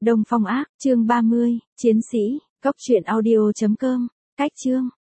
Đông Phong Ác, chương 30, Chiến sĩ, cốc truyện audio.com, cách chương.